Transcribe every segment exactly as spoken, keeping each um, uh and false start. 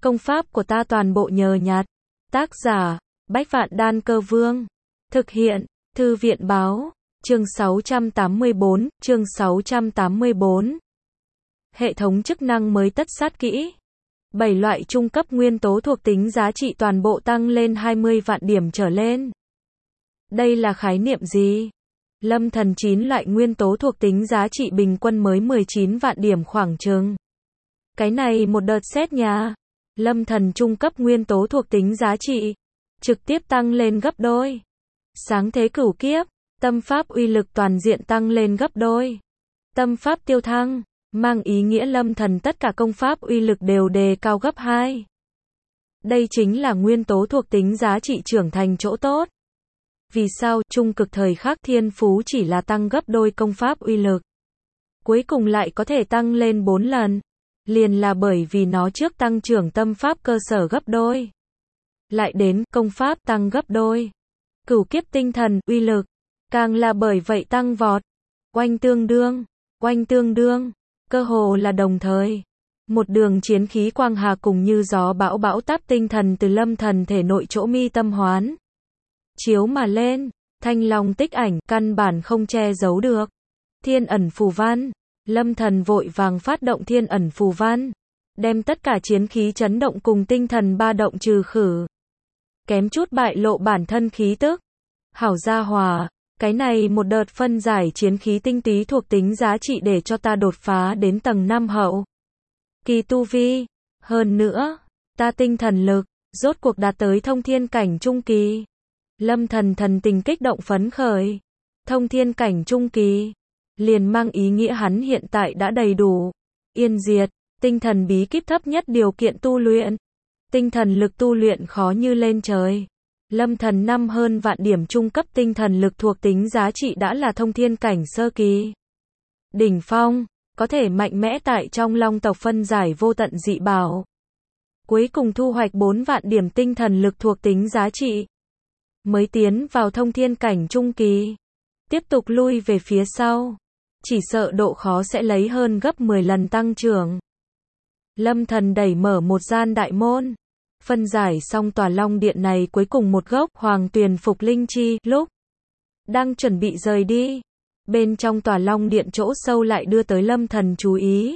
Công pháp của ta toàn bộ nhờ nhặt. Tác giả, Bách Vạn Đan Cơ Vương. Thực hiện, Thư viện Báo. Chương sáu trăm tám mươi bốn, chương sáu trăm tám mươi bốn. Hệ thống chức năng mới tất sát kỹ. bảy loại trung cấp nguyên tố thuộc tính giá trị toàn bộ tăng lên hai mươi vạn điểm trở lên. Đây là khái niệm gì? Lâm thần chín loại nguyên tố thuộc tính giá trị bình quân mới mười chín vạn điểm khoảng chừng. Cái này một đợt xét nhà. Lâm thần trung cấp nguyên tố thuộc tính giá trị trực tiếp tăng lên gấp đôi. Sáng thế cửu kiếp, tâm pháp uy lực toàn diện tăng lên gấp đôi. Tâm pháp tiêu thăng, mang ý nghĩa lâm thần tất cả công pháp uy lực đều đề cao gấp hai. Đây chính là nguyên tố thuộc tính giá trị trưởng thành chỗ tốt. Vì sao trung cực thời khắc thiên phú chỉ là tăng gấp đôi công pháp uy lực, cuối cùng lại có thể tăng lên bốn lần? Liền là bởi vì nó trước tăng trưởng tâm pháp cơ sở gấp đôi, lại đến công pháp tăng gấp đôi. Cửu kiếp tinh thần uy lực càng là bởi vậy tăng vọt. Oanh tương đương, oanh tương đương, cơ hồ là đồng thời. Một đường chiến khí quang hà cùng như gió bão bão táp tinh thần từ lâm thần thể nội chỗ mi tâm hoán chiếu mà lên, thanh long tích ảnh, căn bản không che giấu được. Thiên ẩn phù văn, lâm thần vội vàng phát động thiên ẩn phù văn, đem tất cả chiến khí chấn động cùng tinh thần ba động trừ khử. Kém chút bại lộ bản thân khí tức. Hảo gia hòa, cái này một đợt phân giải chiến khí tinh túy thuộc tính giá trị để cho ta đột phá đến tầng năm hậu kỳ tu vi. Hơn nữa, ta tinh thần lực rốt cuộc đạt tới thông thiên cảnh trung kỳ. Lâm thần thần tình kích động phấn khởi. Thông thiên cảnh trung kỳ liền mang ý nghĩa hắn hiện tại đã đầy đủ yên diệt tinh thần bí kíp thấp nhất điều kiện tu luyện. Tinh thần lực tu luyện khó như lên trời. Lâm thần năm hơn vạn điểm trung cấp tinh thần lực thuộc tính giá trị đã là thông thiên cảnh sơ kỳ đỉnh phong, có thể mạnh mẽ tại trong long tộc phân giải vô tận dị bảo. Cuối cùng thu hoạch bốn vạn điểm tinh thần lực thuộc tính giá trị, mới tiến vào thông thiên cảnh trung kỳ. Tiếp tục lui về phía sau, chỉ sợ độ khó sẽ lấy hơn gấp mười lần tăng trưởng. Lâm thần đẩy mở một gian đại môn, phân giải xong tòa long điện này cuối cùng một gốc hoàng tuyền phục linh chi, lúc đang chuẩn bị rời đi, bên trong tòa long điện chỗ sâu lại đưa tới lâm thần chú ý.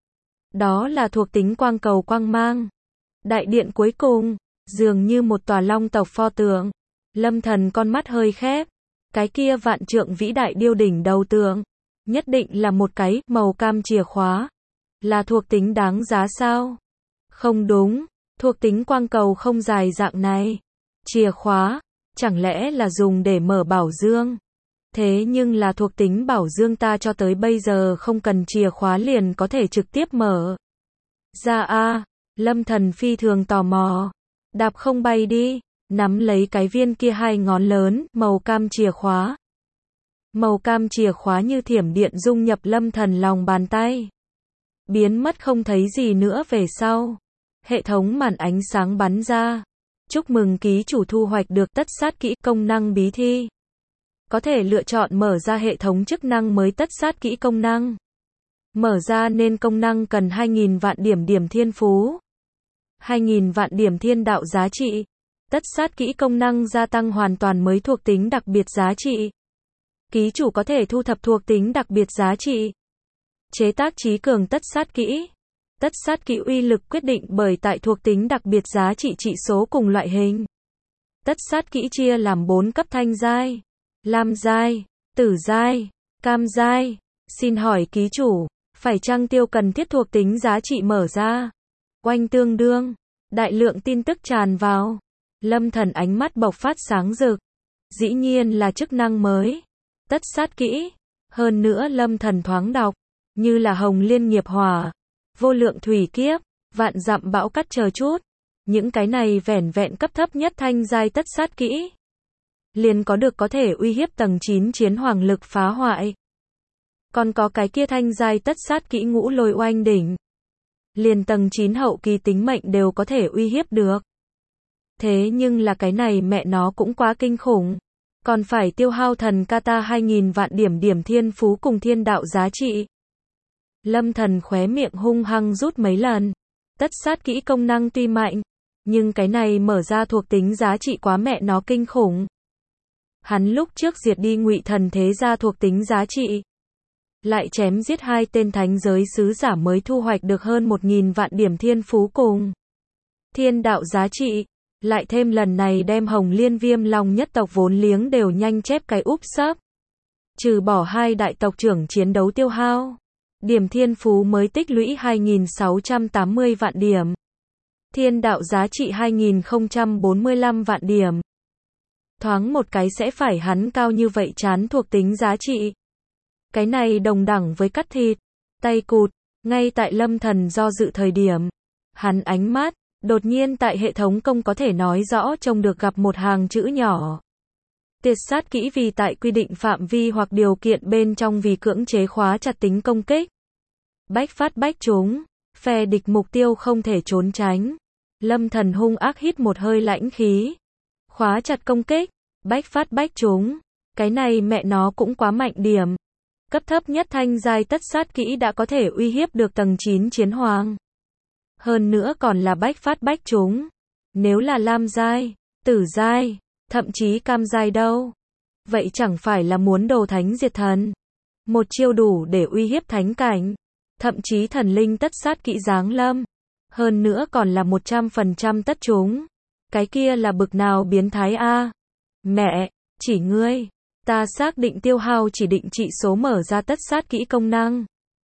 Đó là thuộc tính quang cầu quang mang. Đại điện cuối cùng, dường như một tòa long tộc pho tượng. Lâm thần con mắt hơi khép, cái kia vạn trượng vĩ đại điêu đỉnh đầu tượng, nhất định là một cái màu cam chìa khóa. Là thuộc tính đáng giá sao? Không đúng, thuộc tính quang cầu không dài dạng này. Chìa khóa, chẳng lẽ là dùng để mở bảo dương? Thế nhưng là thuộc tính bảo dương ta cho tới bây giờ không cần chìa khóa liền có thể trực tiếp mở ra a. Lâm thần phi thường tò mò. Đạp không bay đi, nắm lấy cái viên kia hai ngón lớn, màu cam chìa khóa. Màu cam chìa khóa như thiểm điện dung nhập lâm thần lòng bàn tay, biến mất không thấy gì nữa về sau. Hệ thống màn ánh sáng bắn ra. Chúc mừng ký chủ thu hoạch được tất sát kỹ công năng bí thi. Có thể lựa chọn mở ra hệ thống chức năng mới tất sát kỹ công năng. Mở ra nên công năng cần hai nghìn vạn điểm điểm thiên phú, hai nghìn vạn điểm thiên đạo giá trị. Tất sát kỹ công năng gia tăng hoàn toàn mới thuộc tính đặc biệt giá trị. Ký chủ có thể thu thập thuộc tính đặc biệt giá trị. Chế tác trí cường tất sát kỹ. Tất sát kỹ uy lực quyết định bởi tại thuộc tính đặc biệt giá trị trị số cùng loại hình. Tất sát kỹ chia làm bốn cấp thanh giai, lam giai, tử giai, cam giai. Xin hỏi ký chủ, phải chăng tiêu cần thiết thuộc tính giá trị mở ra? Oanh tương đương, đại lượng tin tức tràn vào. Lâm thần ánh mắt bộc phát sáng rực. Dĩ nhiên là chức năng mới. Tất sát kỹ. Hơn nữa lâm thần thoáng đọc, như là hồng liên nghiệp hỏa, vô lượng thủy kiếp, vạn dặm bão cắt chờ chút. Những cái này vẻn vẹn cấp thấp nhất thanh giai tất sát kỹ, liền có được có thể uy hiếp tầng chín chiến hoàng lực phá hoại. Còn có cái kia thanh giai tất sát kỹ ngũ lôi oanh đỉnh, liền tầng chín hậu kỳ tính mệnh đều có thể uy hiếp được. Thế nhưng là cái này mẹ nó cũng quá kinh khủng. Còn phải tiêu hao thần kata hai nghìn vạn điểm điểm thiên phú cùng thiên đạo giá trị. Lâm thần khóe miệng hung hăng rút mấy lần. Tất sát kỹ công năng tuy mạnh, nhưng cái này mở ra thuộc tính giá trị quá mẹ nó kinh khủng. Hắn lúc trước diệt đi Ngụy Thần thế gia thuộc tính giá trị, lại chém giết hai tên thánh giới sứ giả mới thu hoạch được hơn một nghìn vạn điểm thiên phú cùng thiên đạo giá trị, lại thêm lần này đem Hồng Liên Viêm Long nhất tộc vốn liếng đều nhanh chép cái úp sấp. Trừ bỏ hai đại tộc trưởng chiến đấu tiêu hao, điểm thiên phú mới tích lũy hai nghìn sáu trăm tám mươi vạn điểm. Thiên đạo giá trị hai nghìn không trăm bốn mươi lăm vạn điểm. Thoáng một cái sẽ phải hắn cao như vậy chán thuộc tính giá trị. Cái này đồng đẳng với cắt thịt, tay cụt, ngay tại Lâm Thần do dự thời điểm. Hắn ánh mắt, đột nhiên tại hệ thống công có thể nói rõ trông được gặp một hàng chữ nhỏ. Tiệt sát kỹ vì tại quy định phạm vi hoặc điều kiện bên trong vì cưỡng chế khóa chặt tính công kích. Bách phát bách trúng, phe địch mục tiêu không thể trốn tránh. Lâm Thần hung ác hít một hơi lãnh khí. Khóa chặt công kích, bách phát bách trúng. Cái này mẹ nó cũng quá mạnh điểm. Cấp thấp nhất thanh giai tất sát kỹ đã có thể uy hiếp được tầng chín chiến hoàng. Hơn nữa còn là bách phát bách trúng. Nếu là lam giai, tử giai, thậm chí cam giai đâu. Vậy chẳng phải là muốn đồ thánh diệt thần. Một chiêu đủ để uy hiếp thánh cảnh. Thậm chí thần linh tất sát kỹ giáng lâm. Hơn nữa còn là một trăm phần trăm tất trúng. Cái kia là bực nào biến thái a? Mẹ, chỉ ngươi. Ta xác định tiêu hao chỉ định trị số mở ra tất sát kỹ công năng.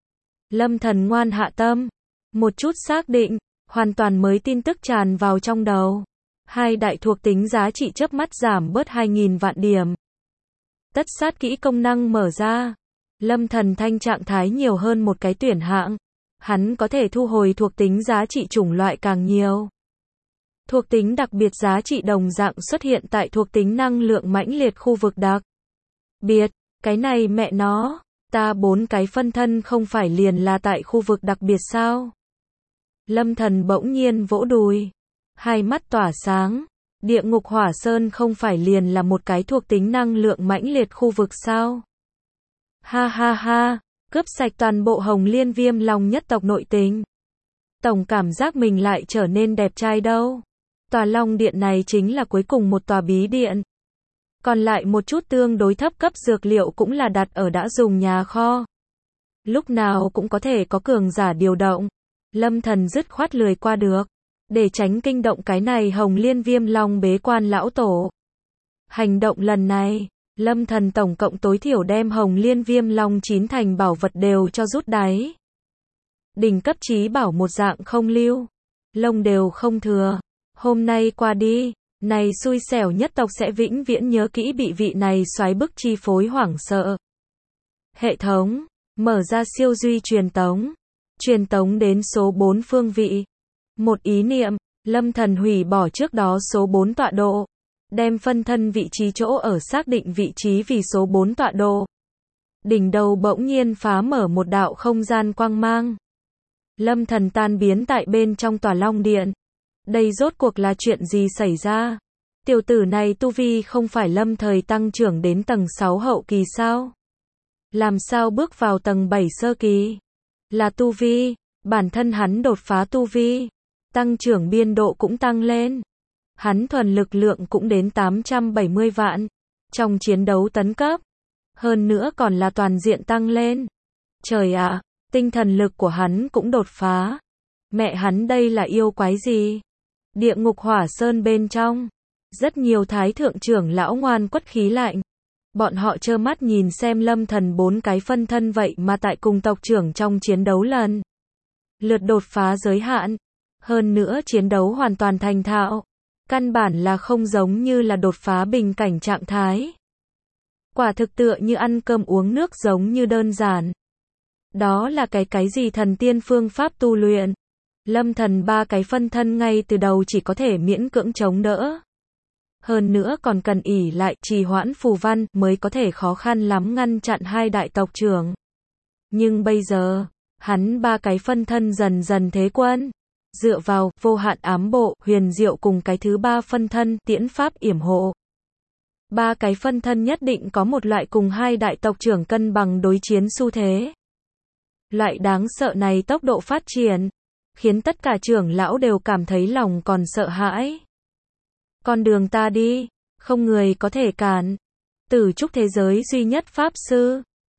Lâm Thần ngoan hạ tâm. Một chút xác định, hoàn toàn mới tin tức tràn vào trong đầu. Hai đại thuộc tính giá trị chớp mắt giảm bớt hai nghìn vạn điểm. Tất sát kỹ công năng mở ra. Lâm Thần thanh trạng thái nhiều hơn một cái tuyển hạng. Hắn có thể thu hồi thuộc tính giá trị chủng loại càng nhiều. Thuộc tính đặc biệt giá trị đồng dạng xuất hiện tại thuộc tính năng lượng mãnh liệt khu vực đặc biệt. Cái này mẹ nó, ta bốn cái phân thân không phải liền là tại khu vực đặc biệt sao? Lâm Thần bỗng nhiên vỗ đùi. Hai mắt tỏa sáng. Địa ngục hỏa sơn không phải liền là một cái thuộc tính năng lượng mãnh liệt khu vực sao? Ha ha ha, cướp sạch toàn bộ Hồng Liên Viêm Long nhất tộc nội tình. Tổng cảm giác mình lại trở nên đẹp trai đâu. Tòa Long Điện này chính là cuối cùng một tòa bí điện. Còn lại một chút tương đối thấp cấp dược liệu cũng là đặt ở đã dùng nhà kho. Lúc nào cũng có thể có cường giả điều động. Lâm Thần dứt khoát lười qua được. Để tránh kinh động cái này Hồng Liên Viêm Long bế quan lão tổ. Hành động lần này, Lâm Thần tổng cộng tối thiểu đem Hồng Liên Viêm Long chín thành bảo vật đều cho rút đáy. Đỉnh cấp chí bảo một dạng không lưu. Lông đều không thừa. Hôm nay qua đi, này xui xẻo nhất tộc sẽ vĩnh viễn nhớ kỹ bị vị này xoáy bức chi phối hoảng sợ. Hệ thống, mở ra siêu duy truyền tống. Truyền tống đến số bốn phương vị. Một ý niệm, Lâm Thần hủy bỏ trước đó số bốn tọa độ. Đem phân thân vị trí chỗ ở xác định vị trí vì số bốn tọa độ. Đỉnh đầu bỗng nhiên phá mở một đạo không gian quang mang. Lâm Thần tan biến tại bên trong tòa Long Điện. Đây rốt cuộc là chuyện gì xảy ra? Tiểu tử này tu vi không phải lâm thời tăng trưởng đến tầng sáu hậu kỳ sao? Làm sao bước vào tầng bảy sơ kỳ? Là tu vi, bản thân hắn đột phá tu vi, tăng trưởng biên độ cũng tăng lên. Hắn thuần lực lượng cũng đến tám trăm bảy mươi vạn, trong chiến đấu tấn cấp. Hơn nữa còn là toàn diện tăng lên. Trời ạ, tinh thần lực của hắn cũng đột phá. Mẹ hắn đây là yêu quái gì? Địa ngục hỏa sơn bên trong, rất nhiều thái thượng trưởng lão ngoan quất khí lạnh. Bọn họ trơ mắt nhìn xem Lâm Thần bốn cái phân thân vậy mà tại cùng tộc trưởng trong chiến đấu lần lượt đột phá giới hạn. Hơn nữa chiến đấu hoàn toàn thành thạo. Căn bản là không giống như là đột phá bình cảnh trạng thái. Quả thực tựa như ăn cơm uống nước giống như đơn giản. Đó là cái cái gì thần tiên phương pháp tu luyện. Lâm Thần ba cái phân thân ngay từ đầu chỉ có thể miễn cưỡng chống đỡ. Hơn nữa còn cần ỷ lại trì hoãn phù văn mới có thể khó khăn lắm ngăn chặn hai đại tộc trưởng. Nhưng bây giờ, hắn ba cái phân thân dần dần thế quân. Dựa vào vô hạn ám bộ, huyền diệu cùng cái thứ ba phân thân tiễn pháp yểm hộ. Ba cái phân thân nhất định có một loại cùng hai đại tộc trưởng cân bằng đối chiến xu thế. Loại đáng sợ này tốc độ phát triển, khiến tất cả trưởng lão đều cảm thấy lòng còn sợ hãi. Con đường ta đi, không người có thể cản. Tử trúc thế giới duy nhất Pháp Sư.